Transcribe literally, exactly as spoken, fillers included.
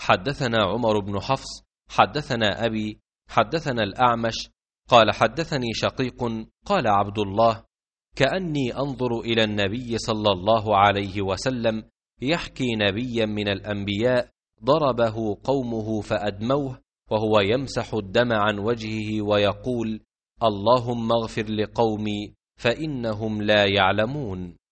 حدثنا عمر بن حفص حدثنا أبي حدثنا الأعمش قال حدثني شقيق قال عبد الله كأني أنظر إلى النبي صلى الله عليه وسلم يحكي نبيا من الأنبياء ضربه قومه فأدموه وهو يمسح الدم عن وجهه ويقول اللهم اغفر لقومي فإنهم لا يعلمون.